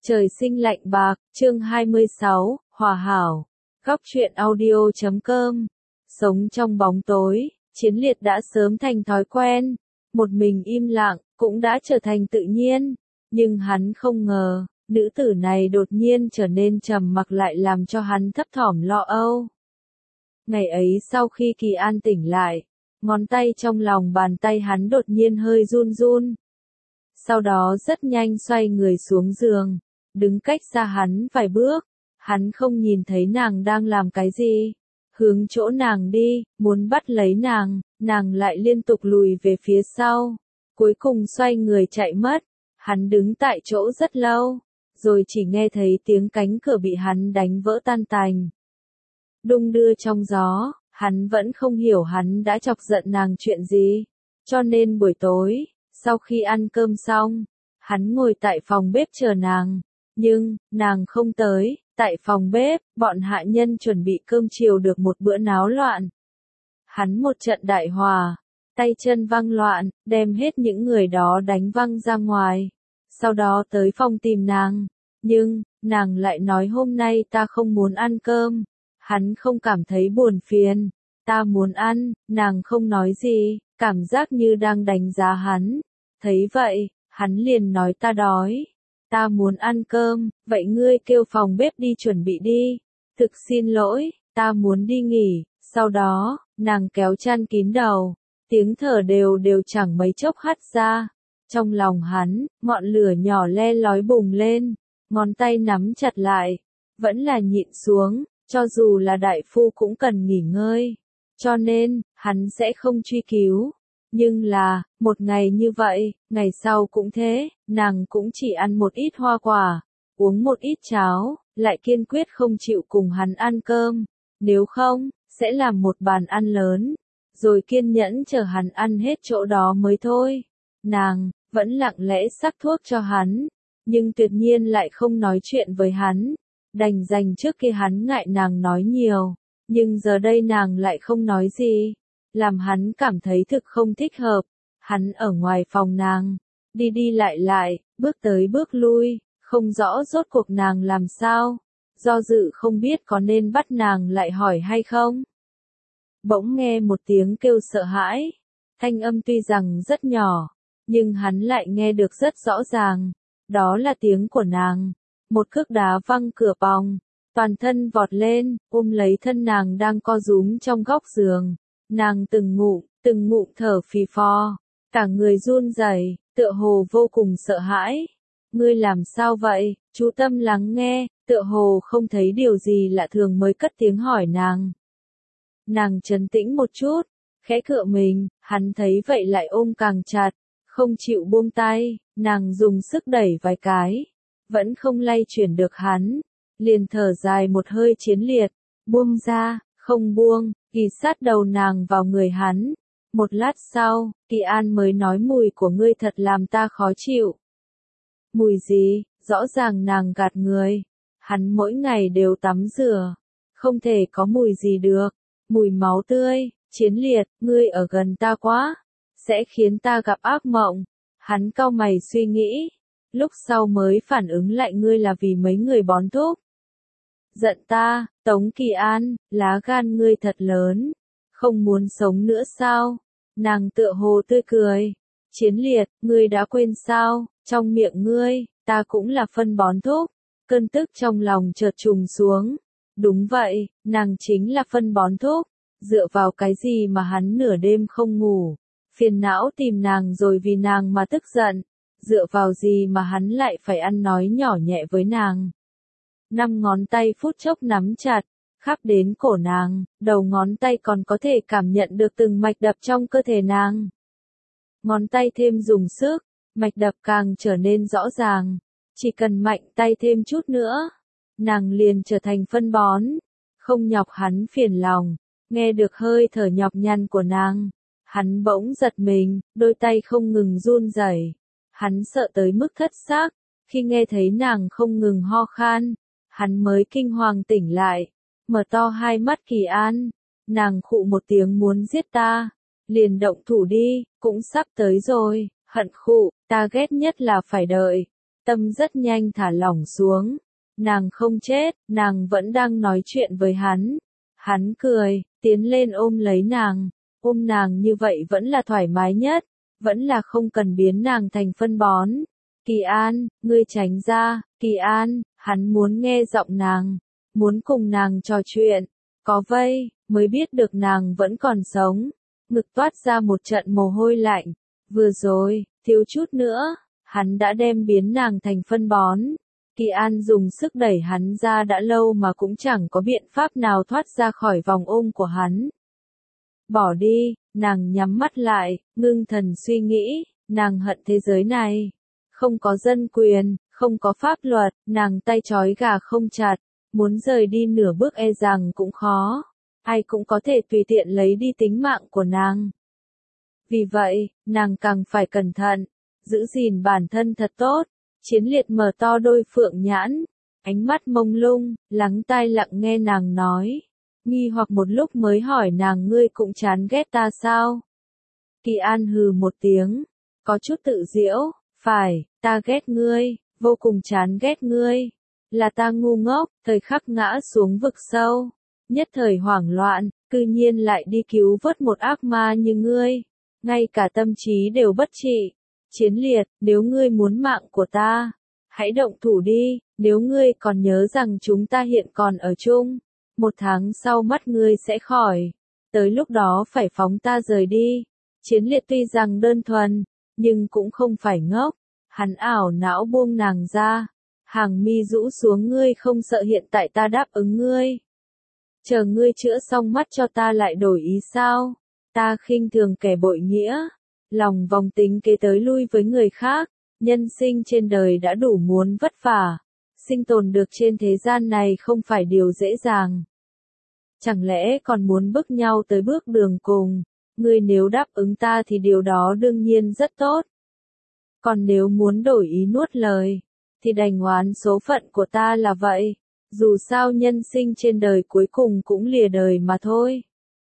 Trời sinh lạnh bạc, chương 26, Hòa hảo. Góc truyện audio.com. Sống trong bóng tối, Chiến Liệt đã sớm thành thói quen. Một mình im lặng, cũng đã trở thành tự nhiên. Nhưng hắn không ngờ, nữ tử này đột nhiên trở nên trầm mặc lại làm cho hắn thấp thỏm lo âu. Ngày ấy sau khi Kỳ An tỉnh lại, ngón tay trong lòng bàn tay hắn đột nhiên hơi run run. Sau đó rất nhanh xoay người xuống giường, đứng cách xa hắn vài bước, hắn không nhìn thấy nàng đang làm cái gì. Hướng chỗ nàng đi, muốn bắt lấy nàng lại liên tục lùi về phía sau. Cuối cùng xoay người chạy mất, hắn đứng tại chỗ rất lâu, rồi chỉ nghe thấy tiếng cánh cửa bị hắn đánh vỡ tan tành. Đung đưa trong gió, hắn vẫn không hiểu hắn đã chọc giận nàng chuyện gì. Cho nên buổi tối, sau khi ăn cơm xong, hắn ngồi tại phòng bếp chờ nàng. Nhưng, nàng không tới, tại phòng bếp, bọn hạ nhân chuẩn bị cơm chiều được một bữa náo loạn. Hắn một trận đại hòa, tay chân văng loạn, đem hết những người đó đánh văng ra ngoài. Sau đó tới phòng tìm nàng, nhưng, nàng lại nói hôm nay ta không muốn ăn cơm. Hắn không cảm thấy buồn phiền, ta muốn ăn, nàng không nói gì, cảm giác như đang đánh giá hắn. Thấy vậy, hắn liền nói ta đói. Ta muốn ăn cơm, vậy ngươi kêu phòng bếp đi chuẩn bị đi. Thực xin lỗi, ta muốn đi nghỉ. Sau đó, nàng kéo chăn kín đầu, tiếng thở đều chẳng mấy chốc hắt ra. Trong lòng hắn, ngọn lửa nhỏ le lói bùng lên, ngón tay nắm chặt lại, vẫn là nhịn xuống, cho dù là đại phu cũng cần nghỉ ngơi. Cho nên, hắn sẽ không truy cứu. Nhưng là, một ngày như vậy, ngày sau cũng thế, nàng cũng chỉ ăn một ít hoa quả, uống một ít cháo, lại kiên quyết không chịu cùng hắn ăn cơm. Nếu không, sẽ làm một bàn ăn lớn, rồi kiên nhẫn chờ hắn ăn hết chỗ đó mới thôi. Nàng, vẫn lặng lẽ sắc thuốc cho hắn, nhưng tuyệt nhiên lại không nói chuyện với hắn. Đành dành trước kia hắn ngại nàng nói nhiều, nhưng giờ đây nàng lại không nói gì. Làm hắn cảm thấy thực không thích hợp. Hắn ở ngoài phòng nàng, đi đi lại, bước tới bước lui, không rõ rốt cuộc nàng làm sao. Do dự không biết có nên bắt nàng lại hỏi hay không. Bỗng nghe một tiếng kêu sợ hãi. Thanh âm tuy rằng rất nhỏ, nhưng hắn lại nghe được rất rõ ràng. Đó là tiếng của nàng. Một cước đá văng cửa phòng, toàn thân vọt lên, ôm lấy thân nàng đang co rúm trong góc giường. Nàng từng ngụm thở phì phò, cả người run rẩy, tựa hồ vô cùng sợ hãi. Ngươi làm sao vậy? Chú tâm lắng nghe, tựa hồ không thấy điều gì lạ thường mới cất tiếng hỏi nàng. Nàng trấn tĩnh một chút, khẽ cựa mình, hắn thấy vậy lại ôm càng chặt, không chịu buông tay, nàng dùng sức đẩy vài cái, vẫn không lay chuyển được hắn, liền thở dài một hơi Chiến Liệt, buông ra, không buông. Kỳ sát đầu nàng vào người hắn. Một lát sau, Kỳ An mới nói mùi của ngươi thật làm ta khó chịu. Mùi gì? Rõ ràng nàng gạt người. Hắn mỗi ngày đều tắm rửa. Không thể có mùi gì được. Mùi máu tươi. Chiến Liệt, ngươi ở gần ta quá. Sẽ khiến ta gặp ác mộng. Hắn cau mày suy nghĩ. Lúc sau mới phản ứng lại ngươi là vì mấy người bón thuốc. Giận ta, Tống Kỳ An, lá gan ngươi thật lớn, không muốn sống nữa sao? Nàng tựa hồ tươi cười. Chiến Liệt, ngươi đã quên sao, trong miệng ngươi, ta cũng là phân bón thuốc. Cơn tức trong lòng chợt trùng xuống. Đúng vậy, nàng chính là phân bón thuốc. Dựa vào cái gì mà hắn nửa đêm không ngủ, phiền não tìm nàng rồi vì nàng mà tức giận. Dựa vào gì mà hắn lại phải ăn nói nhỏ nhẹ với nàng. 5 ngón tay phút chốc nắm chặt, khắp đến cổ nàng, đầu ngón tay còn có thể cảm nhận được từng mạch đập trong cơ thể nàng. Ngón tay thêm dùng sức, mạch đập càng trở nên rõ ràng, chỉ cần mạnh tay thêm chút nữa, nàng liền trở thành phân bón, không nhọc hắn phiền lòng. Nghe được hơi thở nhọc nhằn của nàng, hắn bỗng giật mình, đôi tay không ngừng run rẩy. Hắn sợ tới mức thất xác, khi nghe thấy nàng không ngừng ho khan. Hắn mới kinh hoàng tỉnh lại, mở to hai mắt Kỳ An, nàng khụ một tiếng muốn giết ta, liền động thủ đi, cũng sắp tới rồi, hận khụ, ta ghét nhất là phải đợi, tâm rất nhanh thả lỏng xuống. Nàng không chết, nàng vẫn đang nói chuyện với hắn. Hắn cười, tiến lên ôm lấy nàng. Ôm nàng như vậy vẫn là thoải mái nhất, vẫn là không cần biến nàng thành phân bón. Kỳ An, ngươi tránh ra, Kỳ An, hắn muốn nghe giọng nàng, muốn cùng nàng trò chuyện. Có vây, mới biết được nàng vẫn còn sống. Ngực toát ra một trận mồ hôi lạnh. Vừa rồi, thiếu chút nữa, hắn đã đem biến nàng thành phân bón. Kỳ An dùng sức đẩy hắn ra đã lâu mà cũng chẳng có biện pháp nào thoát ra khỏi vòng ôm của hắn. Bỏ đi, nàng nhắm mắt lại, ngưng thần suy nghĩ, nàng hận thế giới này. Không có dân quyền, không có pháp luật, nàng tay trói gà không chặt, muốn rời đi nửa bước e rằng cũng khó. Ai cũng có thể tùy tiện lấy đi tính mạng của nàng. Vì vậy, nàng càng phải cẩn thận, giữ gìn bản thân thật tốt. Chiến Liệt mở to đôi phượng nhãn, ánh mắt mông lung, lắng tai lặng nghe nàng nói. Nghi hoặc một lúc mới hỏi nàng, ngươi cũng chán ghét ta sao? Kỳ An hừ một tiếng, có chút tự giễu, phải, ta ghét ngươi, vô cùng chán ghét ngươi. Là ta ngu ngốc, thời khắc ngã xuống vực sâu, nhất thời hoảng loạn, cư nhiên lại đi cứu vớt một ác ma như ngươi, ngay cả tâm trí đều bất trị. Chiến Liệt, nếu ngươi muốn mạng của ta, hãy động thủ đi, nếu ngươi còn nhớ rằng chúng ta hiện còn ở chung, 1 tháng sau mắt ngươi sẽ khỏi, tới lúc đó phải phóng ta rời đi. Chiến Liệt tuy rằng đơn thuần, nhưng cũng không phải ngốc, hắn ảo não buông nàng ra, hàng mi rũ xuống, ngươi không sợ hiện tại ta đáp ứng ngươi. Chờ ngươi chữa xong mắt cho ta lại đổi ý sao? Ta khinh thường kẻ bội nghĩa, lòng vòng tính kế tới lui với người khác, nhân sinh trên đời đã đủ muốn vất vả, sinh tồn được trên thế gian này không phải điều dễ dàng. Chẳng lẽ còn muốn bước nhau tới bước đường cùng, ngươi nếu đáp ứng ta thì điều đó đương nhiên rất tốt. Còn nếu muốn đổi ý nuốt lời, thì đành oán số phận của ta là vậy, dù sao nhân sinh trên đời cuối cùng cũng lìa đời mà thôi.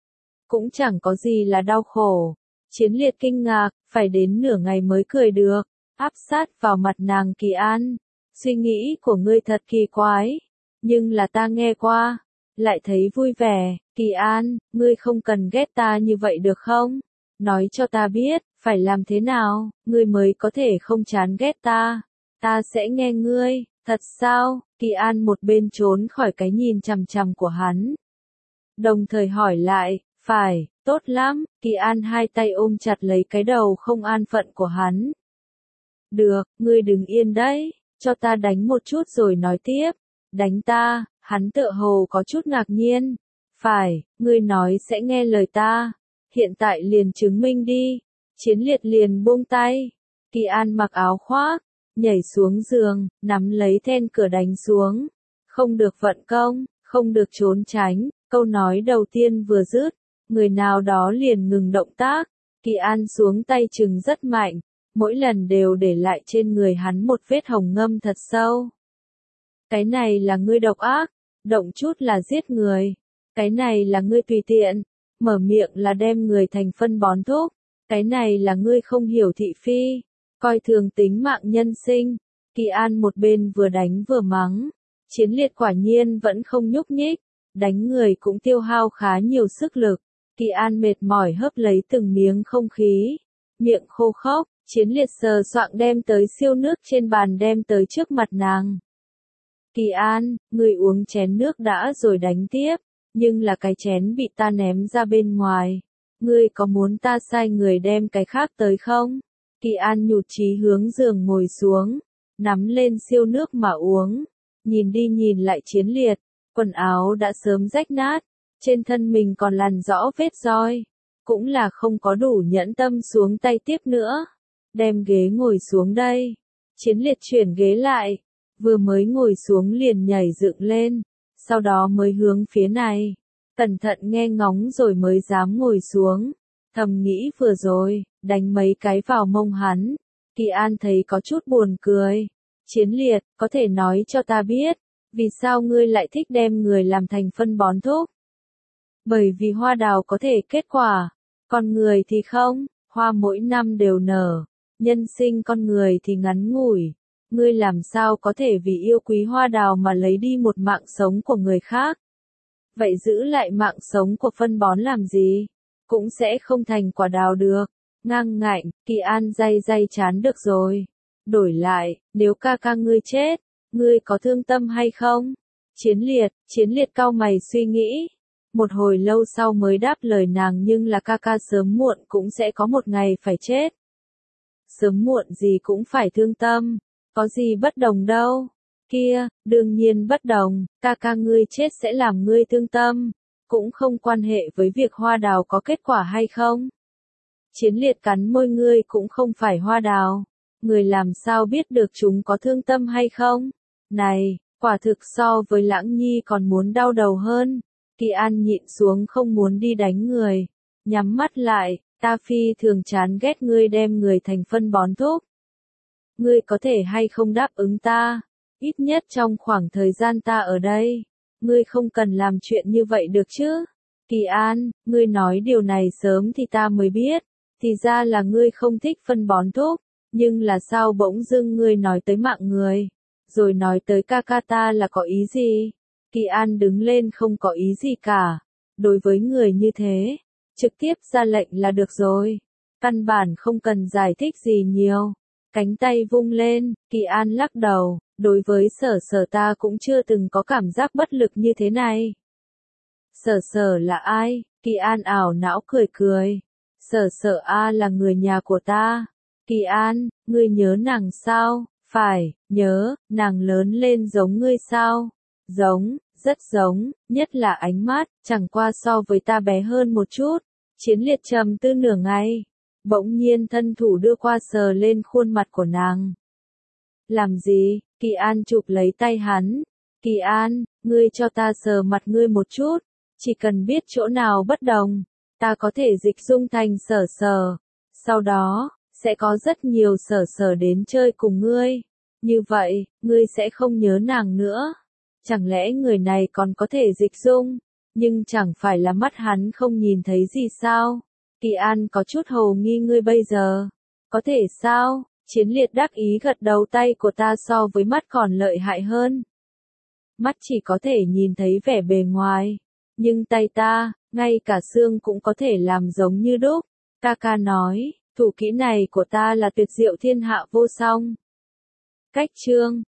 Cũng chẳng có gì là đau khổ. Chiến Liệt kinh ngạc, phải đến nửa ngày mới cười được, áp sát vào mặt nàng. Kỳ An, suy nghĩ của ngươi thật kỳ quái, nhưng là ta nghe qua, lại thấy vui vẻ. Kỳ An, ngươi không cần ghét ta như vậy được không? Nói cho ta biết, phải làm thế nào, ngươi mới có thể không chán ghét ta? Ta sẽ nghe ngươi, thật sao? Kỳ An một bên trốn khỏi cái nhìn chằm chằm của hắn, đồng thời hỏi lại, phải, tốt lắm. Kỳ An hai tay ôm chặt lấy cái đầu không an phận của hắn. Được, ngươi đừng yên đấy, cho ta đánh một chút rồi nói tiếp. Đánh ta? Hắn tựa hồ có chút ngạc nhiên. Phải, ngươi nói sẽ nghe lời ta. Hiện tại liền chứng minh đi. Chiến Liệt liền buông tay. Kỳ An mặc áo khoác, nhảy xuống giường, nắm lấy then cửa đánh xuống. Không được vận công, không được trốn tránh. Câu nói đầu tiên vừa dứt, người nào đó liền ngừng động tác. Kỳ An xuống tay chừng rất mạnh, mỗi lần đều để lại trên người hắn một vết hồng ngâm thật sâu. Cái này là ngươi độc ác, động chút là giết người. Cái này là ngươi tùy tiện, mở miệng là đem người thành phân bón thuốc. Cái này là ngươi không hiểu thị phi, coi thường tính mạng nhân sinh. Kỳ An một bên vừa đánh vừa mắng. Chiến Liệt quả nhiên vẫn không nhúc nhích, đánh người cũng tiêu hao khá nhiều sức lực. Kỳ An mệt mỏi hớp lấy từng miếng không khí, miệng khô khốc. Chiến Liệt sờ soạng đem tới siêu nước trên bàn đem tới trước mặt nàng. Kỳ An, ngươi uống chén nước đã rồi đánh tiếp, nhưng là cái chén bị ta ném ra bên ngoài. Ngươi có muốn ta sai người đem cái khác tới không? Kỳ An nhụt chí hướng giường ngồi xuống, nắm lên siêu nước mà uống. Nhìn đi nhìn lại Chiến Liệt, quần áo đã sớm rách nát, trên thân mình còn lằn rõ vết roi, cũng là không có đủ nhẫn tâm xuống tay tiếp nữa. Đem ghế ngồi xuống đây. Chiến Liệt chuyển ghế lại, vừa mới ngồi xuống liền nhảy dựng lên, sau đó mới hướng phía này, cẩn thận nghe ngóng rồi mới dám ngồi xuống. Thầm nghĩ vừa rồi, đánh mấy cái vào mông hắn. Kỳ An thấy có chút buồn cười. Chiến Liệt, có thể nói cho ta biết, vì sao ngươi lại thích đem người làm thành phân bón thuốc? Bởi vì hoa đào có thể kết quả, còn người thì không, hoa mỗi năm đều nở, nhân sinh con người thì ngắn ngủi, ngươi làm sao có thể vì yêu quý hoa đào mà lấy đi một mạng sống của người khác? Vậy giữ lại mạng sống của phân bón làm gì? Cũng sẽ không thành quả đào được. Ngang ngạnh, Kỳ An day day chán được rồi. Đổi lại, nếu ca ca ngươi chết, ngươi có thương tâm hay không? Chiến liệt cau mày suy nghĩ. Một hồi lâu sau mới đáp lời nàng, nhưng là ca ca sớm muộn cũng sẽ có một ngày phải chết. Sớm muộn gì cũng phải thương tâm, có gì bất đồng đâu. Kia, đương nhiên bất đồng, ca ca ngươi chết sẽ làm ngươi thương tâm, cũng không quan hệ với việc hoa đào có kết quả hay không. Chiến liệt cắn môi, ngươi cũng không phải hoa đào, người làm sao biết được chúng có thương tâm hay không? Này, quả thực so với Lãng Nhi còn muốn đau đầu hơn. Kỳ An nhịn xuống không muốn đi đánh người, nhắm mắt lại, ta phi thường chán ghét ngươi đem người thành phân bón thuốc. Ngươi có thể hay không đáp ứng ta, ít nhất trong khoảng thời gian ta ở đây, ngươi không cần làm chuyện như vậy được chứ? Kỳ An, ngươi nói điều này sớm thì ta mới biết, thì ra là ngươi không thích phân bón thuốc, nhưng là sao bỗng dưng ngươi nói tới mạng người, rồi nói tới ca ca ta là có ý gì? Kỳ An đứng lên, không có ý gì cả, đối với người như thế, trực tiếp ra lệnh là được rồi, căn bản không cần giải thích gì nhiều. Cánh tay vung lên, Kỳ An lắc đầu, đối với Sở Sở ta cũng chưa từng có cảm giác bất lực như thế này. Sở Sở là ai? Kỳ An ảo não cười cười. Sở Sở A là người nhà của ta. Kỳ An, ngươi nhớ nàng sao? Phải, nhớ, nàng lớn lên giống ngươi sao? Giống, rất giống, nhất là ánh mắt, chẳng qua so với ta bé hơn một chút. Chiến liệt trầm tư nửa ngày, bỗng nhiên thân thủ đưa qua sờ lên khuôn mặt của nàng. Làm gì? Kỳ An chụp lấy tay hắn. Kỳ An, ngươi cho ta sờ mặt ngươi một chút, chỉ cần biết chỗ nào bất đồng, ta có thể dịch dung thành Sở Sở. Sau đó, sẽ có rất nhiều Sở Sở đến chơi cùng ngươi. Như vậy, ngươi sẽ không nhớ nàng nữa. Chẳng lẽ người này còn có thể dịch dung, nhưng chẳng phải là mắt hắn không nhìn thấy gì sao? Kỳ An có chút hồ nghi, ngươi bây giờ, có thể sao? Chiến liệt đắc ý gật đầu, tay của ta so với mắt còn lợi hại hơn. Mắt chỉ có thể nhìn thấy vẻ bề ngoài, nhưng tay ta, ngay cả xương cũng có thể làm giống như đúc. Ca ca nói, thủ kỹ này của ta là tuyệt diệu thiên hạ vô song. Cách chương